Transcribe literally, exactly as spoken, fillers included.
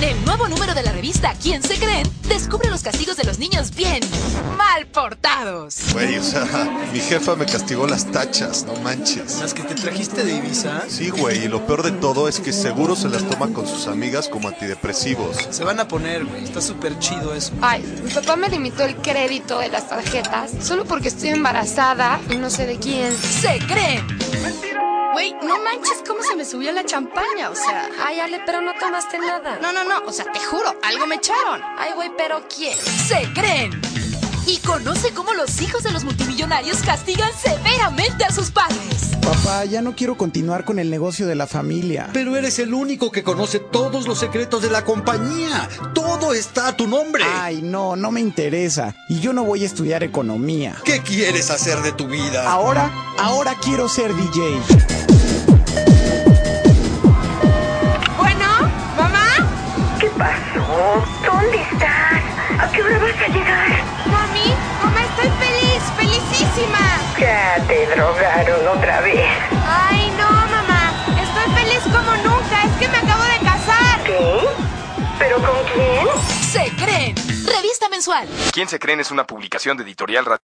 En el nuevo número de la revista ¿Quién se creen? Descubre los castigos de los niños bien mal portados. Güey, o sea, mi jefa me castigó las tachas, no manches. ¿Las que te trajiste de Ibiza? Sí, güey, y lo peor de todo es que seguro se las toma con sus amigas como antidepresivos. Se van a poner, güey. Está súper chido eso. Ay, mi papá me limitó el crédito de las tarjetas solo porque estoy embarazada y no sé de quién. Se creen. Güey, no manches cómo se me subió la champaña, o sea. Ay, Ale, pero no tomaste nada. No, no, no, o sea, te juro, algo me echaron. Ay, güey, pero ¿quién? Se creen. Y conoce cómo los hijos de los multimillonarios castigan severamente a sus padres. Papá, ya no quiero continuar con el negocio de la familia. Pero eres el único que conoce todos los secretos de la compañía. Todo está a tu nombre. Ay, no, no me interesa. Y yo no voy a estudiar economía. ¿Qué quieres hacer de tu vida? Ahora, ahora quiero ser D J. Bueno, ¿mamá? ¿Qué pasó? ¿Dónde estás? ¿A qué hora vas a llegar? Mami, mamá, estoy feliz, felicísima. Ya te drogaron otra vez. Ay, no, mamá, estoy feliz como nunca, es que me acabo de casar. ¿Qué? ¿Pero con quién? Se creen. Revista mensual. ¿Quién se creen? Es una publicación de Editorial Radio.